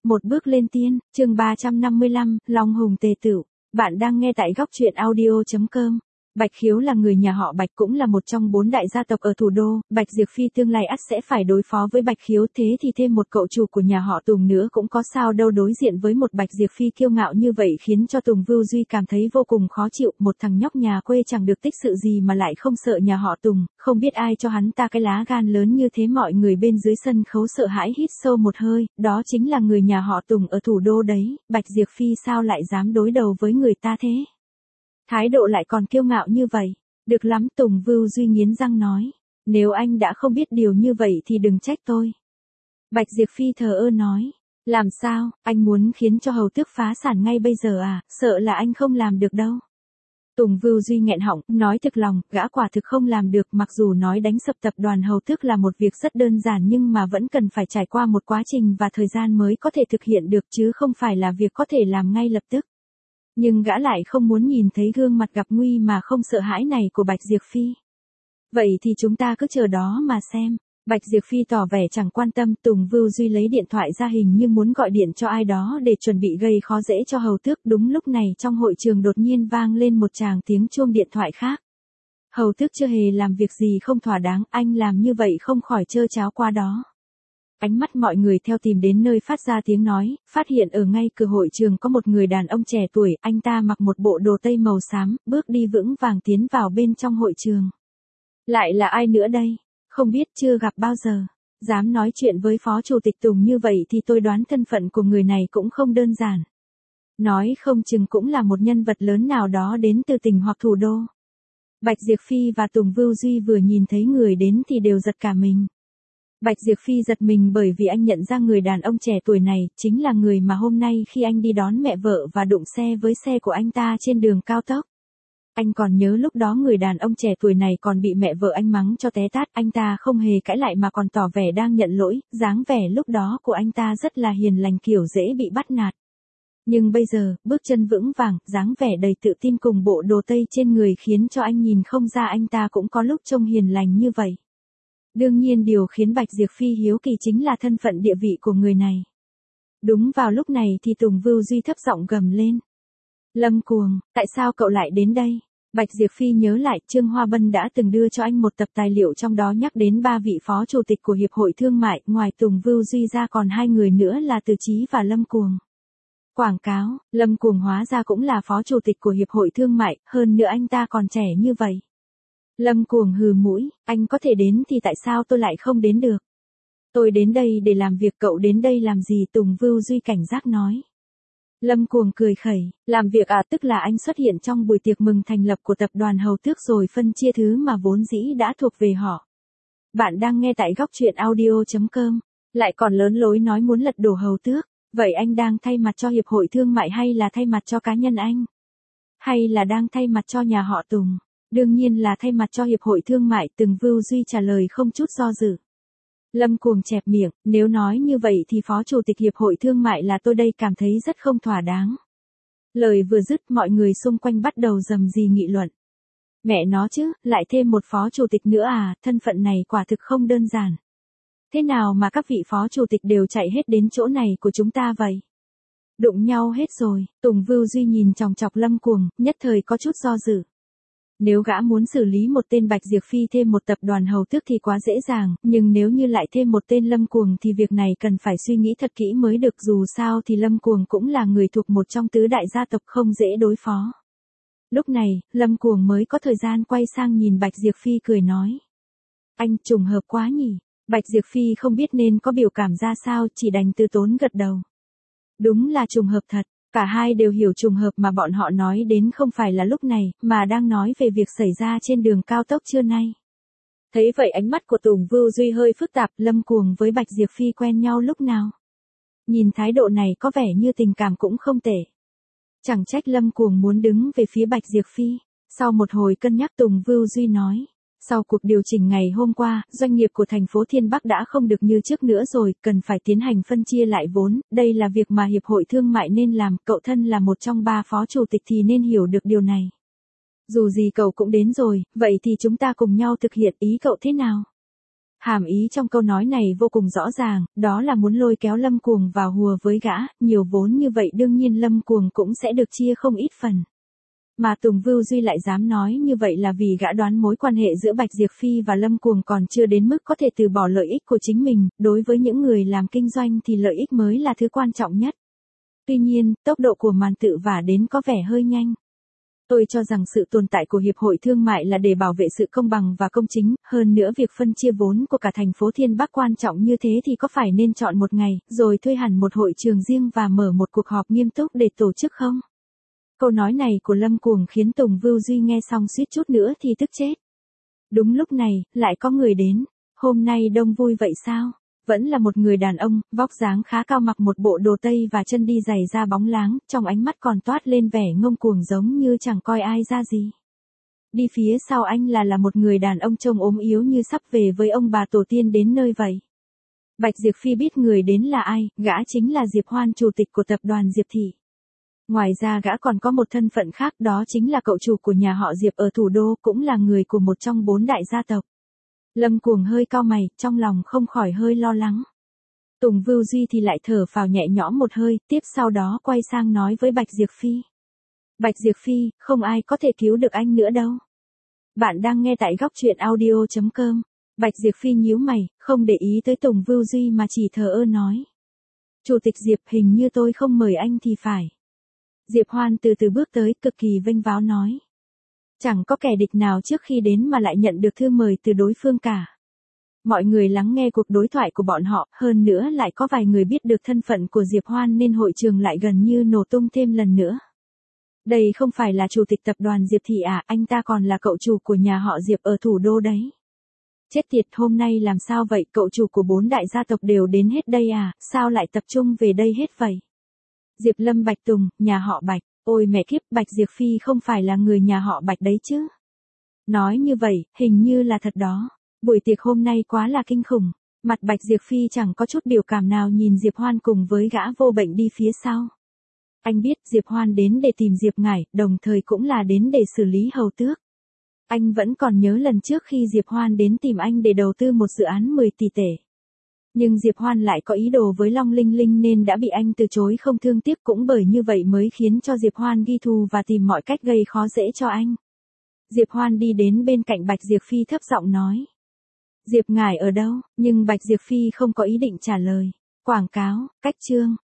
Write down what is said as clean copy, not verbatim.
Một bước lên tiên, chương 355, Long Hùng Tề Tửu. Bạn đang nghe tại góc truyện audio.com. Bạch Khiếu là người nhà họ Bạch, cũng là một trong 4 đại gia tộc ở thủ đô. Bạch Diệp Phi tương lai ắt sẽ phải đối phó với Bạch Khiếu, thế thì thêm một cậu chủ của nhà họ Tùng nữa cũng có sao đâu. Đối diện với một Bạch Diệp Phi kiêu ngạo như vậy khiến cho Tùng Vưu Duy cảm thấy vô cùng khó chịu. Một thằng nhóc nhà quê chẳng được tích sự gì mà lại không sợ nhà họ Tùng, không biết ai cho hắn ta cái lá gan lớn như thế. Mọi người bên dưới sân khấu sợ hãi hít sâu một hơi, đó chính là người nhà họ Tùng ở thủ đô đấy. Bạch Diệp Phi sao lại dám đối đầu với người ta thế? Thái độ lại còn kiêu ngạo như vậy. Được lắm, Tùng Vưu Duy nghiến răng nói. Nếu anh đã không biết điều như vậy thì đừng trách tôi. Bạch Diệp Phi thờ ơ nói. Làm sao, anh muốn khiến cho Hầu Tước phá sản ngay bây giờ à? Sợ là anh không làm được đâu. Tùng Vưu Duy nghẹn họng, nói thực lòng, gã quả thực không làm được. Mặc dù nói đánh sập tập đoàn Hầu Tước là một việc rất đơn giản, nhưng mà vẫn cần phải trải qua một quá trình và thời gian mới có thể thực hiện được, chứ không phải là việc có thể làm ngay lập tức. Nhưng gã lại không muốn nhìn thấy gương mặt gặp nguy mà không sợ hãi này của Bạch Diệp Phi. Vậy thì chúng ta cứ chờ đó mà xem. Bạch Diệp Phi tỏ vẻ chẳng quan tâm. Tùng Vưu Duy lấy điện thoại ra, hình như muốn gọi điện cho ai đó để chuẩn bị gây khó dễ cho Hầu Tước. Đúng lúc này trong hội trường đột nhiên vang lên một tràng tiếng chuông điện thoại khác. Hầu Tước chưa hề làm việc gì không thỏa đáng, anh làm như vậy không khỏi trơ tráo qua đó. Ánh mắt mọi người theo tìm đến nơi phát ra tiếng nói, phát hiện ở ngay cửa hội trường có một người đàn ông trẻ tuổi. Anh ta mặc một bộ đồ tây màu xám, bước đi vững vàng tiến vào bên trong hội trường. Lại là ai nữa đây? Không biết, chưa gặp bao giờ. Dám nói chuyện với Phó Chủ tịch Tùng như vậy thì tôi đoán thân phận của người này cũng không đơn giản. Nói không chừng cũng là một nhân vật lớn nào đó đến từ tỉnh hoặc thủ đô. Bạch Diệp Phi và Tùng Vưu Duy vừa nhìn thấy người đến thì đều giật cả mình. Bạch Diệp Phi giật mình bởi vì anh nhận ra người đàn ông trẻ tuổi này chính là người mà hôm nay khi anh đi đón mẹ vợ và đụng xe với xe của anh ta trên đường cao tốc. Anh còn nhớ lúc đó người đàn ông trẻ tuổi này còn bị mẹ vợ anh mắng cho té tát, anh ta không hề cãi lại mà còn tỏ vẻ đang nhận lỗi. Dáng vẻ lúc đó của anh ta rất là hiền lành, kiểu dễ bị bắt nạt. Nhưng bây giờ, bước chân vững vàng, dáng vẻ đầy tự tin cùng bộ đồ tây trên người khiến cho anh nhìn không ra anh ta cũng có lúc trông hiền lành như vậy. Đương nhiên điều khiến Bạch Diệp Phi hiếu kỳ chính là thân phận địa vị của người này. Đúng vào lúc này thì Tùng Vưu Duy thấp giọng gầm lên. Lâm Cuồng, tại sao cậu lại đến đây? Bạch Diệp Phi nhớ lại Trương Hoa Bân đã từng đưa cho anh một tập tài liệu, trong đó nhắc đến 3 vị phó chủ tịch của Hiệp hội Thương mại, ngoài Tùng Vưu Duy ra còn 2 người nữa là Từ Chí và Lâm Cuồng. Quảng cáo, Lâm Cuồng hóa ra cũng là phó chủ tịch của Hiệp hội Thương mại, hơn nữa anh ta còn trẻ như vậy. Lâm Cuồng hừ mũi, anh có thể đến thì tại sao tôi lại không đến được? Tôi đến đây để làm việc, cậu đến đây làm gì? Tùng Vưu Duy cảnh giác nói. Lâm Cuồng cười khẩy, làm việc à? Tức là anh xuất hiện trong buổi tiệc mừng thành lập của tập đoàn Hầu Tước rồi phân chia thứ mà vốn dĩ đã thuộc về họ. Bạn đang nghe tại góc truyện audio.com, lại còn lớn lối nói muốn lật đổ Hầu Tước. Vậy anh đang thay mặt cho Hiệp hội Thương mại hay là thay mặt cho cá nhân anh? Hay là đang thay mặt cho nhà họ Tùng? Đương nhiên là thay mặt cho Hiệp hội Thương mại, Tùng Vưu Duy trả lời không chút do dự. Lâm Cuồng chẹp miệng, nếu nói như vậy thì Phó Chủ tịch Hiệp hội Thương mại là tôi đây, cảm thấy rất không thỏa đáng. Lời vừa dứt mọi người xung quanh bắt đầu rầm rì nghị luận. Mẹ nó chứ, lại thêm một Phó Chủ tịch nữa à, thân phận này quả thực không đơn giản. Thế nào mà các vị Phó Chủ tịch đều chạy hết đến chỗ này của chúng ta vậy? Đụng nhau hết rồi. Tùng Vưu Duy nhìn chòng chọc Lâm Cuồng, nhất thời có chút do dự. Nếu gã muốn xử lý một tên Bạch Diệp Phi thêm một tập đoàn Hầu Tước thì quá dễ dàng, nhưng nếu như lại thêm một tên Lâm Cuồng thì việc này cần phải suy nghĩ thật kỹ mới được, dù sao thì Lâm Cuồng cũng là người thuộc một trong tứ đại gia tộc không dễ đối phó. Lúc này, Lâm Cuồng mới có thời gian quay sang nhìn Bạch Diệp Phi cười nói. Anh trùng hợp quá nhỉ? Bạch Diệp Phi không biết nên có biểu cảm ra sao, chỉ đành từ tốn gật đầu. Đúng là trùng hợp thật. Cả hai đều hiểu trùng hợp mà bọn họ nói đến không phải là lúc này, mà đang nói về việc xảy ra trên đường cao tốc trưa nay. Thấy vậy ánh mắt của Tùng Vưu Duy hơi phức tạp. Lâm Cuồng với Bạch Diệp Phi quen nhau lúc nào? Nhìn thái độ này có vẻ như tình cảm cũng không tệ. Chẳng trách Lâm Cuồng muốn đứng về phía Bạch Diệp Phi. Sau một hồi cân nhắc, Tùng Vưu Duy nói. Sau cuộc điều chỉnh ngày hôm qua, doanh nghiệp của thành phố Thiên Bắc đã không được như trước nữa rồi, cần phải tiến hành phân chia lại vốn, đây là việc mà Hiệp hội Thương mại nên làm, cậu thân là một trong 3 phó chủ tịch thì nên hiểu được điều này. Dù gì cậu cũng đến rồi, vậy thì chúng ta cùng nhau thực hiện, ý cậu thế nào? Hàm ý trong câu nói này vô cùng rõ ràng, đó là muốn lôi kéo Lâm Cuồng vào hùa với gã, nhiều vốn như vậy đương nhiên Lâm Cuồng cũng sẽ được chia không ít phần. Mà Tùng Vưu Duy lại dám nói như vậy là vì gã đoán mối quan hệ giữa Bạch Diệp Phi và Lâm Cuồng còn chưa đến mức có thể từ bỏ lợi ích của chính mình, đối với những người làm kinh doanh thì lợi ích mới là thứ quan trọng nhất. Tuy nhiên, tốc độ của màn tự vả đến có vẻ hơi nhanh. Tôi cho rằng sự tồn tại của Hiệp hội Thương mại là để bảo vệ sự công bằng và công chính, hơn nữa việc phân chia vốn của cả thành phố Thiên Bắc quan trọng như thế thì có phải nên chọn một ngày, rồi thuê hẳn một hội trường riêng và mở một cuộc họp nghiêm túc để tổ chức không? Câu nói này của Lâm Cuồng khiến Tùng Vưu Duy nghe xong suýt chút nữa thì tức chết. Đúng lúc này, lại có người đến. Hôm nay đông vui vậy sao? Vẫn là một người đàn ông, vóc dáng khá cao, mặc một bộ đồ tây và chân đi giày da bóng láng, trong ánh mắt còn toát lên vẻ ngông cuồng giống như chẳng coi ai ra gì. Đi phía sau anh là một người đàn ông trông ốm yếu như sắp về với ông bà tổ tiên đến nơi vậy. Bạch Diệp Phi biết người đến là ai, gã chính là Diệp Hoan, chủ tịch của tập đoàn Diệp Thị. Ngoài ra gã còn có một thân phận khác, đó chính là cậu chủ của nhà họ Diệp ở thủ đô, cũng là người của một trong 4 đại gia tộc. Lâm Cuồng hơi cau mày, trong lòng không khỏi hơi lo lắng. Tùng Vưu Duy thì lại thở phào nhẹ nhõm một hơi, tiếp sau đó quay sang nói với Bạch Diệp Phi. Bạch Diệp Phi, không ai có thể cứu được anh nữa đâu. Bạn đang nghe tại góc truyện audio.com. Bạch Diệp Phi nhíu mày, không để ý tới Tùng Vưu Duy mà chỉ thờ ơ nói. Chủ tịch Diệp, hình như tôi không mời anh thì phải. Diệp Hoan từ từ bước tới, cực kỳ vênh váo nói. Chẳng có kẻ địch nào trước khi đến mà lại nhận được thư mời từ đối phương cả. Mọi người lắng nghe cuộc đối thoại của bọn họ, hơn nữa lại có vài người biết được thân phận của Diệp Hoan nên hội trường lại gần như nổ tung thêm lần nữa. Đây không phải là chủ tịch tập đoàn Diệp Thị à, anh ta còn là cậu chủ của nhà họ Diệp ở thủ đô đấy. Chết tiệt, hôm nay làm sao vậy, cậu chủ của 4 đại gia tộc đều đến hết đây à, sao lại tập trung về đây hết vậy? Diệp Lâm Bạch Tùng, nhà họ Bạch, ôi mẹ kiếp, Bạch Diệp Phi không phải là người nhà họ Bạch đấy chứ. Nói như vậy, hình như là thật đó. Buổi tiệc hôm nay quá là kinh khủng. Mặt Bạch Diệp Phi chẳng có chút biểu cảm nào nhìn Diệp Hoan cùng với gã vô bệnh đi phía sau. Anh biết Diệp Hoan đến để tìm Diệp Ngải, đồng thời cũng là đến để xử lý hầu tước. Anh vẫn còn nhớ lần trước khi Diệp Hoan đến tìm anh để đầu tư một dự án 10 tỷ tệ. Nhưng Diệp Hoan lại có ý đồ với Long Linh Linh nên đã bị anh từ chối không thương tiếc, cũng bởi như vậy mới khiến cho Diệp Hoan ghi thù và tìm mọi cách gây khó dễ cho anh. Diệp Hoan đi đến bên cạnh Bạch Diệp Phi thấp giọng nói. Diệp Ngải ở đâu? Nhưng Bạch Diệp Phi không có ý định trả lời. Quảng cáo, cách chương.